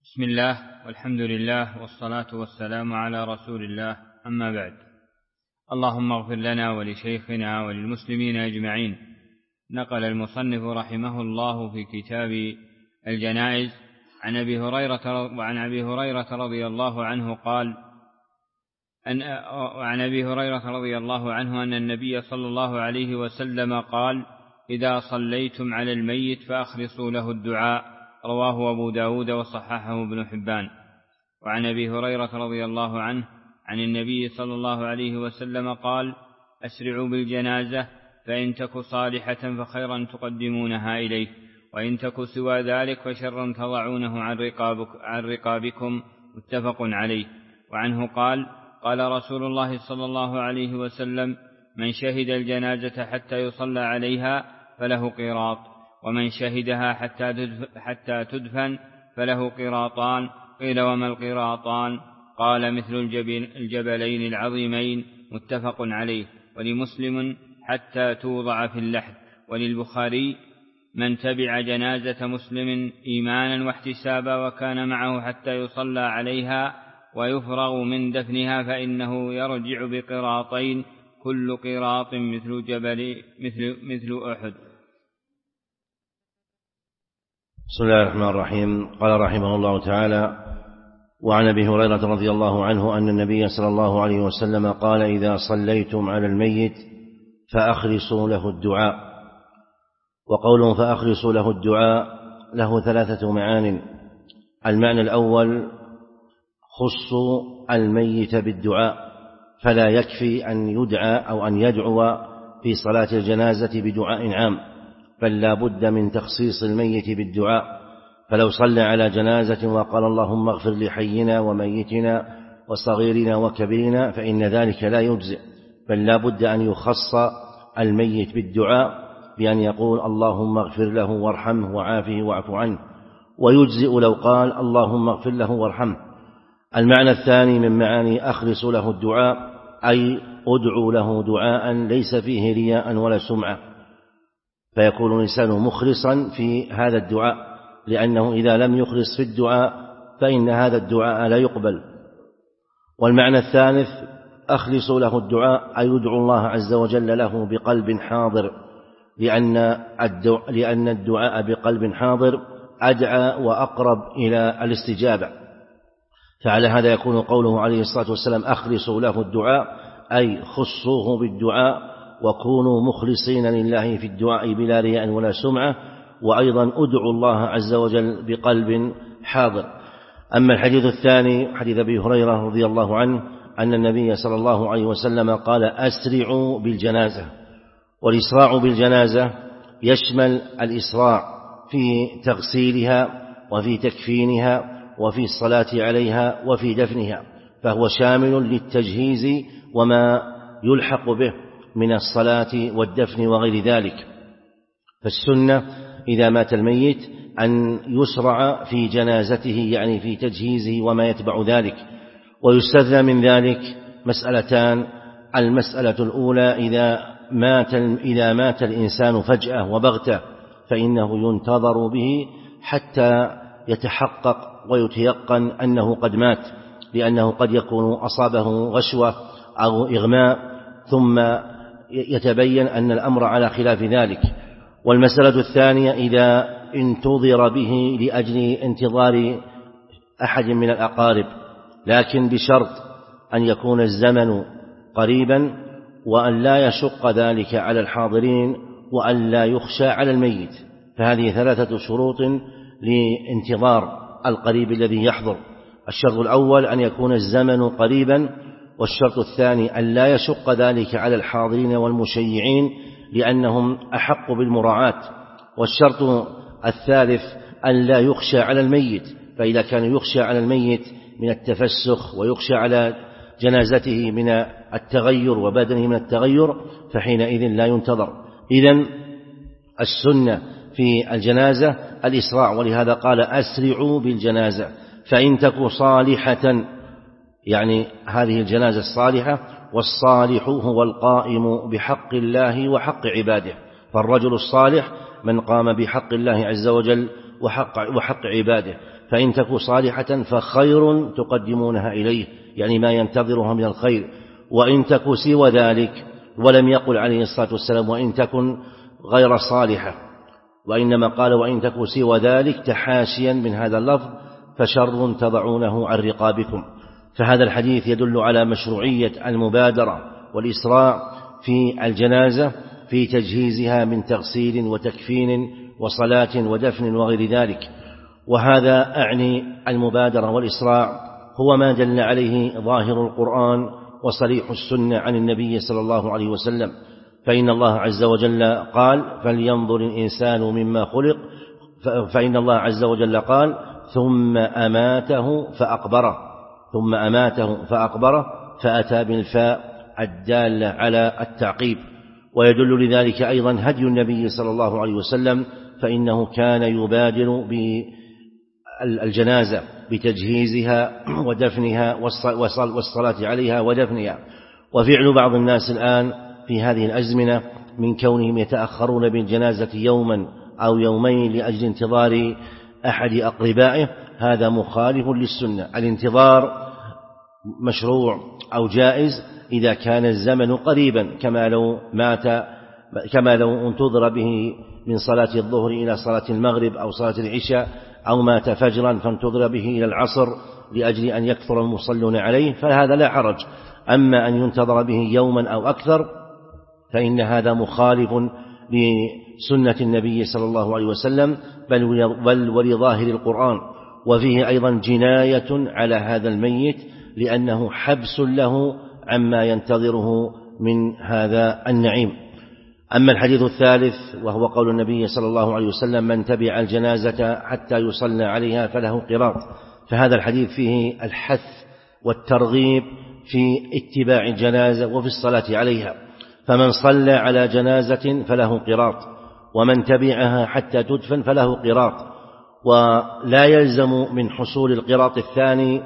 بسم الله والحمد لله والصلاة والسلام على رسول الله، أما بعد. اللهم اغفر لنا ولشيخنا وللمسلمين أجمعين. نقل المصنف رحمه الله في كتاب الجنائز عن أبي هريرة رضي الله عنه قال: عن أبي هريرة رضي الله عنه أن النبي صلى الله عليه وسلم قال: إذا صليتم على الميت فأخلصوا له الدعاء. رواه أبو داود وصححه ابن حبان. وعن أبي هريرة رضي الله عنه عن النبي صلى الله عليه وسلم قال: أسرعوا بالجنازة، فإن تك صالحة فخيرا تقدمونها إليه، وإن تك سوى ذلك فشرا تضعونه عن رقابكم. متفق عليه. وعنه قال: قال رسول الله صلى الله عليه وسلم: من شهد الجنازة حتى يصلى عليها فله قيراط، ومن شهدها حتى تدفن فله قيراطان. قيل: وما القيراطان؟ قال: مثل الجبلين العظيمين. متفق عليه. ولمسلم: حتى توضع في اللحد. وللبخاري: من تبع جنازة مسلم إيمانا واحتسابا وكان معه حتى يصلى عليها ويفرغ من دفنها فإنه يرجع بقيراطين، كل قيراط مثل أحد. بسم الله الرحمن الرحيم. قال رحمه الله تعالى: وعن أبي هريرة رضي الله عنه أن النبي صلى الله عليه وسلم قال: إذا صليتم على الميت فأخلصوا له الدعاء. وقوله فأخلصوا له الدعاء له ثلاثة معان. المعنى الأول: خصوا الميت بالدعاء، فلا يكفي أن يدعى أو أن يدعو في صلاة الجنازة بدعاء عام، بل لا بد من تخصيص الميت بالدعاء. فلو صلى على جنازة وقال: اللهم اغفر لحينا وميتنا وصغيرنا وكبيرنا، فإن ذلك لا يجزئ، بل لا بد أن يخص الميت بالدعاء بأن يقول: اللهم اغفر له وارحمه وعافه واعف عنه. ويجزئ لو قال: اللهم اغفر له وارحمه. المعنى الثاني من معاني أخلص له الدعاء أي أدعو له دعاء ليس فيه رياء ولا سمعة، فيكون الإنسان مخلصا في هذا الدعاء، لأنه إذا لم يخلص في الدعاء فإن هذا الدعاء لا يقبل. والمعنى الثالث: أخلص له الدعاء أي يدعو الله عز وجل له بقلب حاضر، لأن الدعاء بقلب حاضر أدعى وأقرب إلى الاستجابة. فعلى هذا يكون قوله عليه الصلاة والسلام: أخلصوا له الدعاء أي خصوه بالدعاء، وكونوا مخلصين لله في الدعاء بلا رياء ولا سمعة، وأيضا أدعوا الله عز وجل بقلب حاضر. أما الحديث الثاني حديث أبي هريرة رضي الله عنه أن النبي صلى الله عليه وسلم قال: أسرعوا بالجنازة. والإسراع بالجنازة يشمل الإسراع في تغسيلها وفي تكفينها وفي الصلاة عليها وفي دفنها، فهو شامل للتجهيز وما يلحق به من الصلاة والدفن وغير ذلك. فالسنة إذا مات الميت أن يسرع في جنازته، يعني في تجهيزه وما يتبع ذلك. ويستثنى من ذلك مسألتان: المسألة الأولى: إذا مات الإنسان فجأة وبغتة فإنه ينتظر به حتى يتحقق ويتيقن أنه قد مات، لأنه قد يكون أصابه غشوة أو إغماء ثم يتبين أن الأمر على خلاف ذلك. والمسألة الثانية: إذا انتظر به لأجل انتظار أحد من الأقارب، لكن بشرط أن يكون الزمن قريبا، وأن لا يشق ذلك على الحاضرين، وأن لا يخشى على الميت. فهذه ثلاثة شروط لانتظار القريب الذي يحضر: الشرط الأول أن يكون الزمن قريبا، والشرط الثاني أن لا يشق ذلك على الحاضرين والمشيعين لأنهم أحق بالمراعاة، والشرط الثالث أن لا يخشى على الميت، فإذا كان يخشى على الميت من التفسخ ويخشى على جنازته من التغير وبدنه من التغير فحينئذ لا ينتظر. إذن السنة في الجنازة الإسراع، ولهذا قال: أسرعوا بالجنازة، فإن تكو صالحة، يعني هذه الجنازة الصالحة، والصالح هو القائم بحق الله وحق عباده. فالرجل الصالح من قام بحق الله عز وجل وحق عباده. فإن تكن صالحة فخير تقدمونها إليه، يعني ما ينتظرها من الخير، وإن تكن سوى ذلك، ولم يقل عليه الصلاة والسلام وإن تكن غير صالحة، وإنما قال وإن تكن سوى ذلك تحاشيا من هذا اللفظ، فشر تضعونه عن رقابكم. فهذا الحديث يدل على مشروعية المبادرة والإسراع في الجنازة في تجهيزها من تغسيل وتكفين وصلاة ودفن وغير ذلك. وهذا أعني المبادرة والإسراع هو ما دل عليه ظاهر القرآن وصريح السنة عن النبي صلى الله عليه وسلم، فإن الله عز وجل قال فلينظر الإنسان مما خلق، فإن الله عز وجل قال ثم أماته فأقبره فأتى بالفاء الدالة على التعقيب. ويدل لذلك أيضا هدي النبي صلى الله عليه وسلم، فإنه كان يبادر بالجنازة بتجهيزها ودفنها والصلاة عليها ودفنها. وفعل بعض الناس الآن في هذه الأزمنة من كونهم يتأخرون بالجنازة يوما أو يومين لأجل انتظار أحد أقربائه هذا مخالف للسنة. الانتظار مشروع أو جائز إذا كان الزمن قريبا، كما لو انتظر به من صلاة الظهر إلى صلاة المغرب أو صلاة العشاء، أو مات فجرا فانتظر به إلى العصر لأجل أن يكثر المصلون عليه، فهذا لا حرج. أما أن ينتظر به يوما أو أكثر فإن هذا مخالف لسنة النبي صلى الله عليه وسلم بل ولظاهر القرآن. وفيه أيضا جناية على هذا الميت لأنه حبس له عما ينتظره من هذا النعيم. أما الحديث الثالث وهو قول النبي صلى الله عليه وسلم من تبع الجنازة حتى يصلى عليها فله قراط، فهذا الحديث فيه الحث والترغيب في اتباع الجنازة وفي الصلاة عليها، فمن صلى على جنازة فله قراط، ومن تبعها حتى تدفن فله قراط. ولا يلزم من حصول القراط الثاني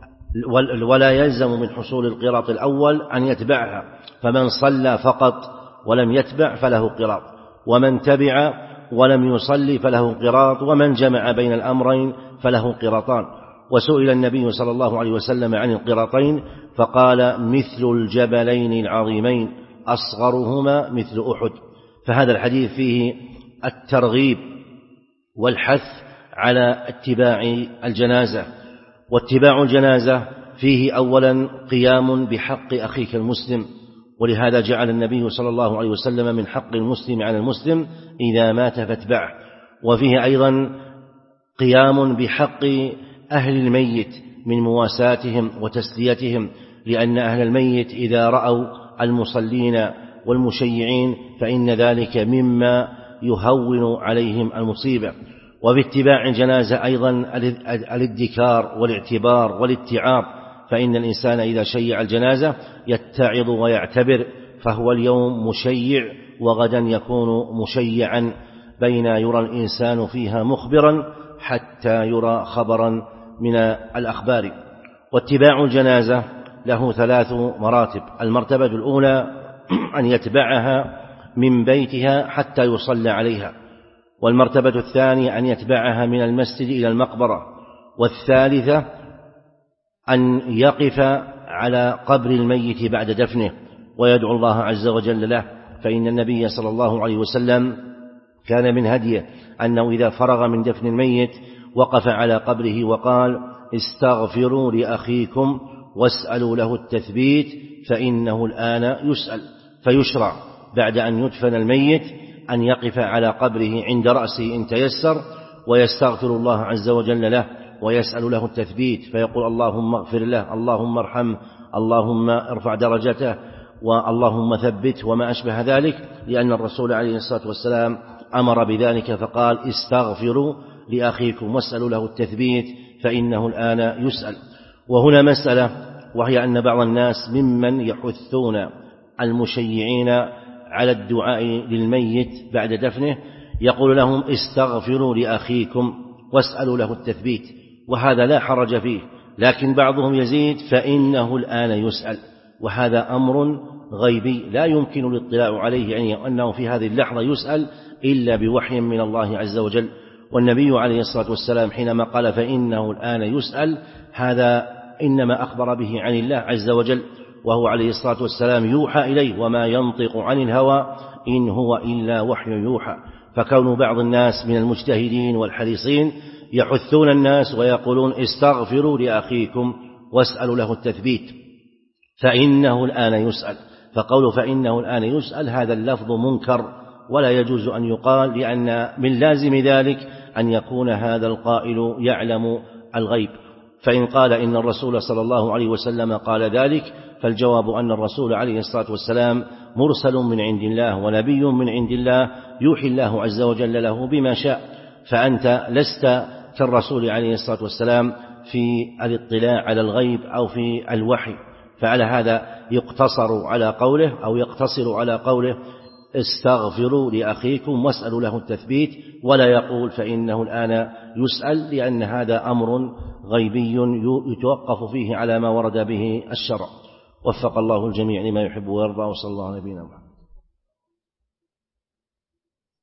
ولا يلزم من حصول القراط الأول أن يتبعها، فمن صلى فقط ولم يتبع فله قراط، ومن تبع ولم يصلي فله قراط، ومن جمع بين الأمرين فله قراطان. وسئل النبي صلى الله عليه وسلم عن القراطين فقال مثل الجبلين العظيمين أصغرهما مثل أحد. فهذا الحديث فيه الترغيب والحث على اتباع الجنازة. واتباع الجنازة فيه أولا قيام بحق أخيك المسلم، ولهذا جعل النبي صلى الله عليه وسلم من حق المسلم على المسلم إذا مات فاتبعه. وفيه أيضا قيام بحق أهل الميت من مواساتهم وتسليتهم، لأن أهل الميت إذا رأوا المصلين والمشيعين فإن ذلك مما يهون عليهم المصيبة. وباتباع الجنازة أيضا الادكار والاعتبار والاتعاظ، فإن الإنسان إذا شيع الجنازة يتعظ ويعتبر، فهو اليوم مشيع وغدا يكون مشيعا، بين يرى الإنسان فيها مخبرا حتى يرى خبرا من الأخبار. واتباع الجنازة له 3 مراتب. المرتبة الأولى أن يتبعها من بيتها حتى يصلى عليها، والمرتبة الثانية أن يتبعها من المسجد إلى المقبرة، والثالثة أن يقف على قبر الميت بعد دفنه ويدعو الله عز وجل له، فإن النبي صلى الله عليه وسلم كان من هديه أنه إذا فرغ من دفن الميت وقف على قبره وقال استغفروا لأخيكم واسألوا له التثبيت فإنه الآن يسأل. فيشرع بعد أن يدفن الميت أن يقف على قبره عند رأسه إن تيسر ويستغفر الله عز وجل له ويسأل له التثبيت، فيقول اللهم اغفر له، اللهم ارحمه، اللهم ارفع درجته، واللهم ثبت، وما أشبه ذلك، لأن الرسول عليه الصلاة والسلام أمر بذلك فقال استغفروا لأخيكم واسألوا له التثبيت فإنه الآن يسأل. وهنا مسألة، وهي أن بعض الناس ممن يحثون المشيعين على الدعاء للميت بعد دفنه يقول لهم استغفروا لأخيكم واسألوا له التثبيت، وهذا لا حرج فيه، لكن بعضهم يزيد فإنه الآن يسأل، وهذا أمر غيبي لا يمكن الاطلاع عليه، يعني أنه في هذه اللحظة يسأل إلا بوحي من الله عز وجل. والنبي عليه الصلاة والسلام حينما قال فإنه الآن يسأل هذا إنما أخبر به عن الله عز وجل، وهو عليه الصلاة والسلام يوحى إليه وما ينطق عن الهوى إن هو إلا وحي يوحى. فكون بعض الناس من المجتهدين والحريصين يحثون الناس ويقولون استغفروا لأخيكم واسألوا له التثبيت فإنه الآن يسأل، فقول فإنه الآن يسأل هذا اللفظ منكر ولا يجوز أن يقال، لأن من لازم ذلك أن يكون هذا القائل يعلم الغيب. فإن قال إن الرسول صلى الله عليه وسلم قال ذلك فالجواب أن الرسول عليه الصلاة والسلام مرسل من عند الله ونبي من عند الله يوحي الله عز وجل له بما شاء، فأنت لست كالرسول عليه الصلاة والسلام في الاطلاع على الغيب أو في الوحي. فعلى هذا يقتصر على قوله استغفروا لأخيكم واسألوا له التثبيت، ولا يقول فإنه الآن يسأل، لأن هذا أمر غيبي يتوقف فيه على ما ورد به الشرع. وفق الله الجميع لما يحب ويرضى، وصلى الله على نبينا محمد.